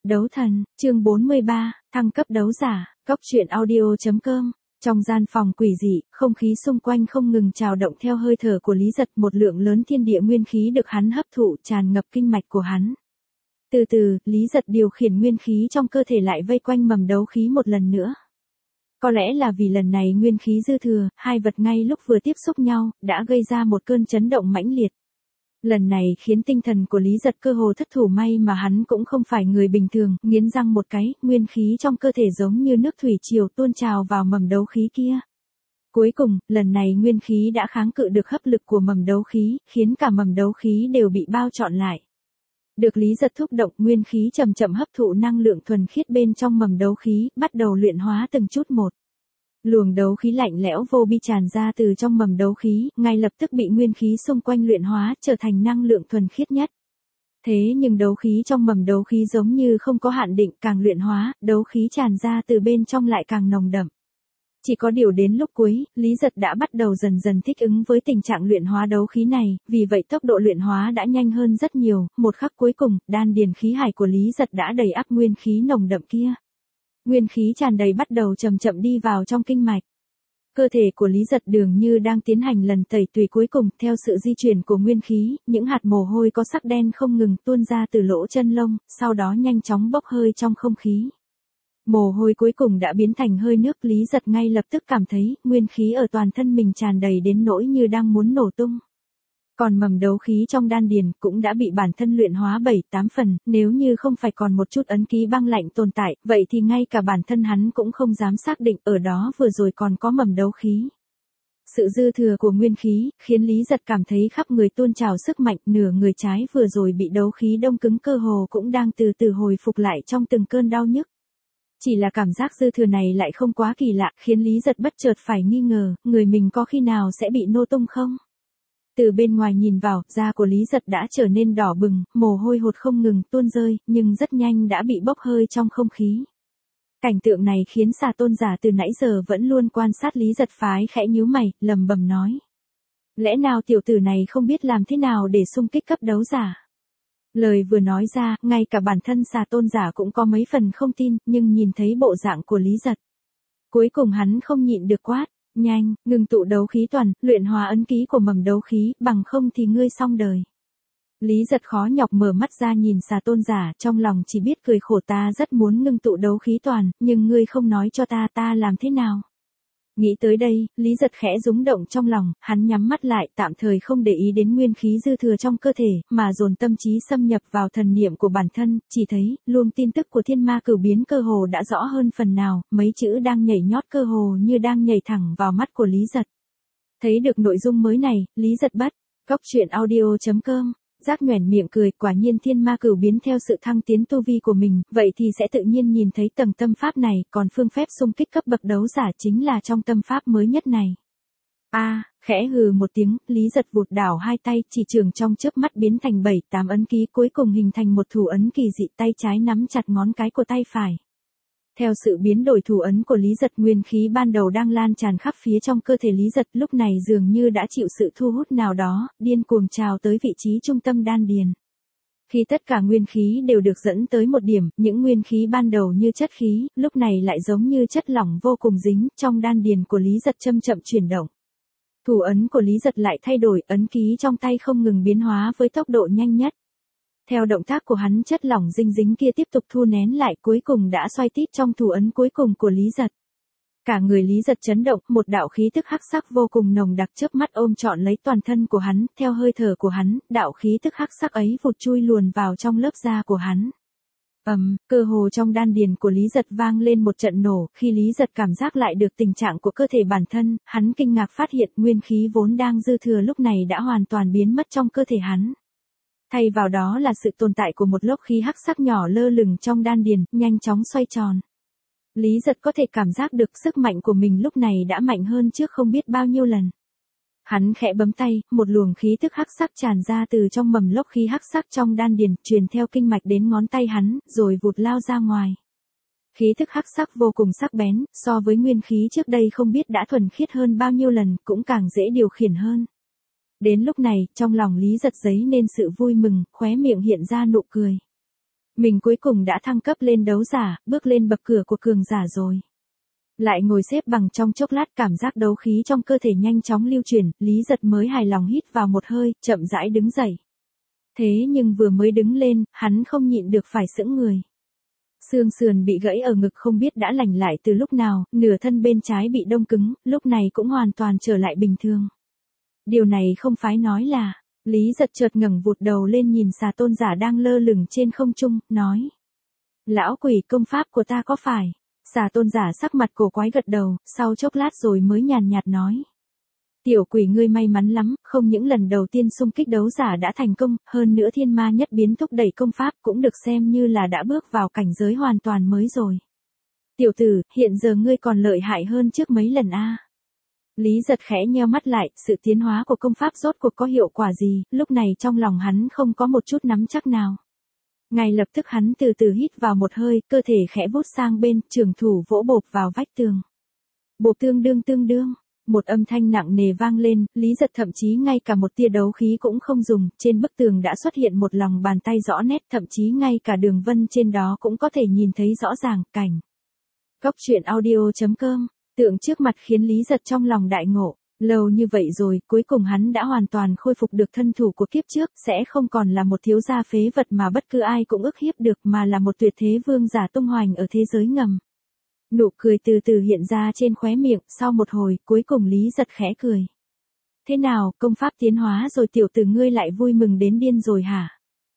Đấu thần, chương 43, thăng cấp đấu giả, góc truyện audio.com. Trong gian phòng quỷ dị, không khí xung quanh không ngừng trào động theo hơi thở của Lý Giật, một lượng lớn thiên địa nguyên khí được hắn hấp thụ tràn ngập kinh mạch của hắn. Từ từ, Lý Giật điều khiển nguyên khí trong cơ thể lại vây quanh mầm đấu khí một lần nữa. Có lẽ là vì lần này nguyên khí dư thừa, hai vật ngay lúc vừa tiếp xúc nhau, đã gây ra một cơn chấn động mãnh liệt. Lần này khiến tinh thần của Lý Giật cơ hồ thất thủ, may mà hắn cũng không phải người bình thường, nghiến răng một cái, nguyên khí trong cơ thể giống như nước thủy triều tuôn trào vào mầm đấu khí kia. Cuối cùng, lần này nguyên khí đã kháng cự được hấp lực của mầm đấu khí, khiến cả mầm đấu khí đều bị bao trọn lại. Được Lý Giật thúc động, nguyên khí chậm chậm hấp thụ năng lượng thuần khiết bên trong mầm đấu khí, bắt đầu luyện hóa từng chút một. Luồng đấu khí lạnh lẽo vô bi tràn ra từ trong mầm đấu khí, ngay lập tức bị nguyên khí xung quanh luyện hóa, trở thành năng lượng thuần khiết nhất. Thế nhưng đấu khí trong mầm đấu khí giống như không có hạn định, càng luyện hóa, đấu khí tràn ra từ bên trong lại càng nồng đậm. Chỉ có điều đến lúc cuối, Lý Giật đã bắt đầu dần dần thích ứng với tình trạng luyện hóa đấu khí này, vì vậy tốc độ luyện hóa đã nhanh hơn rất nhiều, một khắc cuối cùng, đan điền khí hải của Lý Giật đã đầy ắp nguyên khí nồng đậm kia. Nguyên khí tràn đầy bắt đầu chậm chậm đi vào trong kinh mạch. Cơ thể của Lý Giật dường như đang tiến hành lần tẩy tùy cuối cùng, theo sự di chuyển của nguyên khí, những hạt mồ hôi có sắc đen không ngừng tuôn ra từ lỗ chân lông, sau đó nhanh chóng bốc hơi trong không khí. Mồ hôi cuối cùng đã biến thành hơi nước, Lý Giật ngay lập tức cảm thấy nguyên khí ở toàn thân mình tràn đầy đến nỗi như đang muốn nổ tung. Còn mầm đấu khí trong đan điền cũng đã bị bản thân luyện hóa 7-8 phần, nếu như không phải còn một chút ấn ký băng lạnh tồn tại, vậy thì ngay cả bản thân hắn cũng không dám xác định ở đó vừa rồi còn có mầm đấu khí. Sự dư thừa của nguyên khí, khiến Lý Giật cảm thấy khắp người tuôn trào sức mạnh, nửa người trái vừa rồi bị đấu khí đông cứng cơ hồ cũng đang từ từ hồi phục lại trong từng cơn đau nhức. Chỉ là cảm giác dư thừa này lại không quá kỳ lạ, khiến Lý Giật bất chợt phải nghi ngờ, người mình có khi nào sẽ bị nô tung không? Từ bên ngoài nhìn vào, da của Lý Giật đã trở nên đỏ bừng, mồ hôi hột không ngừng tuôn rơi, nhưng rất nhanh đã bị bốc hơi trong không khí. Cảnh tượng này khiến Xà Tôn giả từ nãy giờ vẫn luôn quan sát Lý Giật phái khẽ nhíu mày, lầm bầm nói. Lẽ nào tiểu tử này không biết làm thế nào để xung kích cấp đấu giả? Lời vừa nói ra, ngay cả bản thân Xà Tôn giả cũng có mấy phần không tin, nhưng nhìn thấy bộ dạng của Lý Giật. Cuối cùng hắn không nhịn được quát. Nhanh, ngừng tụ đấu khí toàn, luyện hóa ấn ký của mầm đấu khí, bằng không thì ngươi xong đời. Lý Giật khó nhọc mở mắt ra nhìn Xà Tôn giả, trong lòng chỉ biết cười khổ, ta rất muốn ngưng tụ đấu khí toàn, nhưng ngươi không nói cho ta làm thế nào? Nghĩ tới đây, Lý Giật khẽ rúng động trong lòng, hắn nhắm mắt lại, tạm thời không để ý đến nguyên khí dư thừa trong cơ thể, mà dồn tâm trí xâm nhập vào thần niệm của bản thân, chỉ thấy, luồng tin tức của thiên ma cửu biến cơ hồ đã rõ hơn phần nào, mấy chữ đang nhảy nhót cơ hồ như đang nhảy thẳng vào mắt của Lý Giật. Thấy được nội dung mới này, Lý Giật bắt, góc truyện audio.com. Giác nhoẻn miệng cười, quả nhiên thiên ma cửu biến theo sự thăng tiến tu vi của mình, vậy thì sẽ tự nhiên nhìn thấy tầng tâm pháp này, còn phương phép xung kích cấp bậc đấu giả chính là trong tâm pháp mới nhất này. Khẽ hừ một tiếng, Lý Giật vụt đảo hai tay, chỉ trường trong chớp mắt biến thành 7-8 ấn ký, cuối cùng hình thành một thủ ấn kỳ dị, tay trái nắm chặt ngón cái của tay phải. Theo sự biến đổi thủ ấn của Lý Giật, nguyên khí ban đầu đang lan tràn khắp phía trong cơ thể Lý Giật, lúc này dường như đã chịu sự thu hút nào đó, điên cuồng trào tới vị trí trung tâm đan điền. Khi tất cả nguyên khí đều được dẫn tới một điểm, những nguyên khí ban đầu như chất khí, lúc này lại giống như chất lỏng vô cùng dính, trong đan điền của Lý Giật chậm chậm chuyển động. Thủ ấn của Lý Giật lại thay đổi, ấn ký trong tay không ngừng biến hóa với tốc độ nhanh nhất. Theo động tác của hắn, chất lỏng dinh dính kia tiếp tục thu nén lại, cuối cùng đã xoay tít trong thủ ấn cuối cùng của Lý Giật. Cả người Lý Giật chấn động, một đạo khí tức hắc sắc vô cùng nồng đặc chớp mắt ôm trọn lấy toàn thân của hắn, theo hơi thở của hắn, đạo khí tức hắc sắc ấy vụt chui luồn vào trong lớp da của hắn. Cơ hồ trong đan điền của Lý Giật vang lên một trận nổ, khi Lý Giật cảm giác lại được tình trạng của cơ thể bản thân, hắn kinh ngạc phát hiện nguyên khí vốn đang dư thừa lúc này đã hoàn toàn biến mất trong cơ thể hắn. Thay vào đó là sự tồn tại của một lốc khí hắc sắc nhỏ lơ lửng trong đan điền, nhanh chóng xoay tròn. Lý Giật có thể cảm giác được sức mạnh của mình lúc này đã mạnh hơn trước không biết bao nhiêu lần. Hắn khẽ bấm tay, một luồng khí tức hắc sắc tràn ra từ trong mầm lốc khí hắc sắc trong đan điền, truyền theo kinh mạch đến ngón tay hắn, rồi vụt lao ra ngoài. Khí tức hắc sắc vô cùng sắc bén, so với nguyên khí trước đây không biết đã thuần khiết hơn bao nhiêu lần, cũng càng dễ điều khiển hơn. Đến lúc này, trong lòng Lý Giật dấy nên sự vui mừng, khóe miệng hiện ra nụ cười. Mình cuối cùng đã thăng cấp lên đấu giả, bước lên bậc cửa của cường giả rồi. Lại ngồi xếp bằng trong chốc lát, cảm giác đấu khí trong cơ thể nhanh chóng lưu chuyển, Lý Giật mới hài lòng hít vào một hơi, chậm rãi đứng dậy. Thế nhưng vừa mới đứng lên, hắn không nhịn được phải sững người. Xương sườn bị gãy ở ngực không biết đã lành lại từ lúc nào, nửa thân bên trái bị đông cứng, lúc này cũng hoàn toàn trở lại bình thường. Điều này không phải nói là, Lý Giật chợt ngẩng vụt đầu lên nhìn Xà Tôn Giả đang lơ lửng trên không trung, nói. Lão quỷ, công pháp của ta có phải? Xà Tôn Giả sắc mặt cổ quái gật đầu, sau chốc lát rồi mới nhàn nhạt nói. Tiểu quỷ ngươi may mắn lắm, không những lần đầu tiên xung kích đấu giả đã thành công, hơn nữa thiên ma nhất biến thúc đẩy công pháp cũng được xem như là đã bước vào cảnh giới hoàn toàn mới rồi. Tiểu tử, hiện giờ ngươi còn lợi hại hơn trước mấy lần a. Lý Giật khẽ nheo mắt lại, sự tiến hóa của công pháp rốt cuộc có hiệu quả gì, lúc này trong lòng hắn không có một chút nắm chắc nào. Ngay lập tức hắn từ từ hít vào một hơi, cơ thể khẽ vút sang bên, trường thủ vỗ bộp vào vách tường. Bộp tương đương. Một âm thanh nặng nề vang lên, Lý Giật thậm chí ngay cả một tia đấu khí cũng không dùng, trên bức tường đã xuất hiện một lòng bàn tay rõ nét, thậm chí ngay cả đường vân trên đó cũng có thể nhìn thấy rõ ràng, cảnh. Cốc truyện audio.com, tượng trước mặt khiến Lý Giật trong lòng đại ngộ, lâu như vậy rồi, cuối cùng hắn đã hoàn toàn khôi phục được thân thủ của kiếp trước, sẽ không còn là một thiếu gia phế vật mà bất cứ ai cũng ức hiếp được mà là một tuyệt thế vương giả tung hoành ở thế giới ngầm. Nụ cười từ từ hiện ra trên khóe miệng, sau một hồi, cuối cùng Lý Giật khẽ cười. Thế nào, công pháp tiến hóa rồi tiểu tử ngươi lại vui mừng đến điên rồi hả?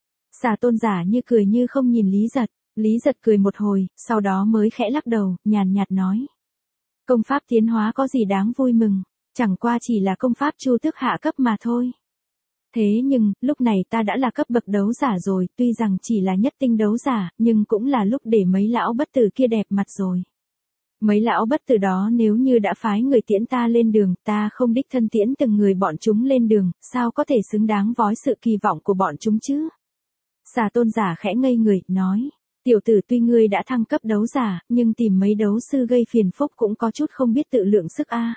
Xà Tôn Giả như cười như không nhìn Lý Giật cười một hồi, sau đó mới khẽ lắc đầu, nhàn nhạt nói. Công pháp tiến hóa có gì đáng vui mừng, chẳng qua chỉ là công pháp chu tước hạ cấp mà thôi. Thế nhưng, lúc này ta đã là cấp bậc đấu giả rồi, tuy rằng chỉ là nhất tinh đấu giả, nhưng cũng là lúc để mấy lão bất tử kia đẹp mặt rồi. Mấy lão bất tử đó nếu như đã phái người tiễn ta lên đường, ta không đích thân tiễn từng người bọn chúng lên đường, sao có thể xứng đáng với sự kỳ vọng của bọn chúng chứ? Xà Tôn Giả khẽ ngây người, nói, tiểu tử tuy ngươi đã thăng cấp đấu giả, nhưng tìm mấy đấu sư gây phiền phức cũng có chút không biết tự lượng sức a.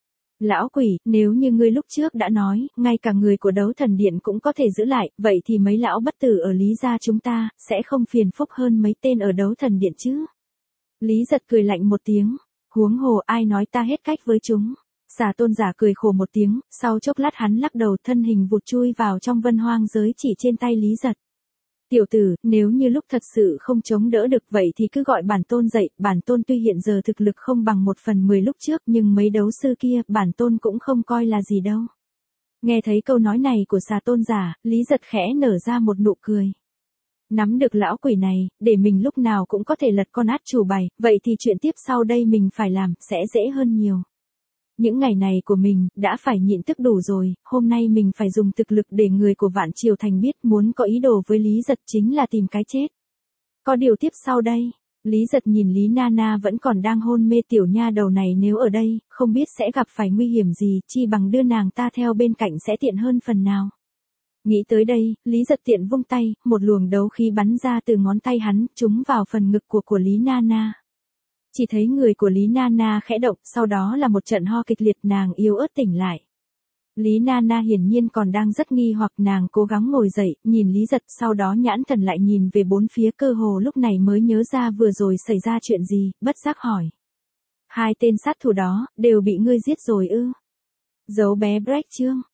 Lão quỷ, nếu như ngươi lúc trước đã nói, ngay cả người của đấu thần điện cũng có thể giữ lại, vậy thì mấy lão bất tử ở Lý gia chúng ta, sẽ không phiền phức hơn mấy tên ở đấu thần điện chứ? Lý Giật cười lạnh một tiếng, huống hồ ai nói ta hết cách với chúng. Xà Tôn Giả cười khổ một tiếng, sau chốc lát hắn lắc đầu, thân hình vụt chui vào trong vân hoang giới chỉ trên tay Lý Giật. Tiểu tử, nếu như lúc thật sự không chống đỡ được vậy thì cứ gọi bản tôn dậy, bản tôn tuy hiện giờ thực lực không bằng 1/10 lúc trước nhưng mấy đấu sư kia bản tôn cũng không coi là gì đâu. Nghe thấy câu nói này của Xà Tôn Giả, Lý Giật khẽ nở ra một nụ cười. Nắm được lão quỷ này, để mình lúc nào cũng có thể lật con át chủ bài, vậy thì chuyện tiếp sau đây mình phải làm, sẽ dễ hơn nhiều. Những ngày này của mình, đã phải nhịn tức đủ rồi, hôm nay mình phải dùng thực lực để người của Vạn Triều Thành biết muốn có ý đồ với Lý Giật chính là tìm cái chết. Có điều tiếp sau đây, Lý Giật nhìn Lý Nana vẫn còn đang hôn mê, tiểu nha đầu này nếu ở đây, không biết sẽ gặp phải nguy hiểm gì, chi bằng đưa nàng ta theo bên cạnh sẽ tiện hơn phần nào. Nghĩ tới đây, Lý Giật tiện vung tay, một luồng đấu khí bắn ra từ ngón tay hắn, trúng vào phần ngực của Lý Nana. Chỉ thấy người của Lý Nana khẽ động, sau đó là một trận ho kịch liệt, nàng yếu ớt tỉnh lại. Lý Nana hiển nhiên còn đang rất nghi hoặc, nàng cố gắng ngồi dậy, nhìn Lý Giật, sau đó nhãn thần lại nhìn về bốn phía, cơ hồ lúc này mới nhớ ra vừa rồi xảy ra chuyện gì, bất giác hỏi. Hai tên sát thủ đó, đều bị ngươi giết rồi ư? Giấu bé Brecht Trương.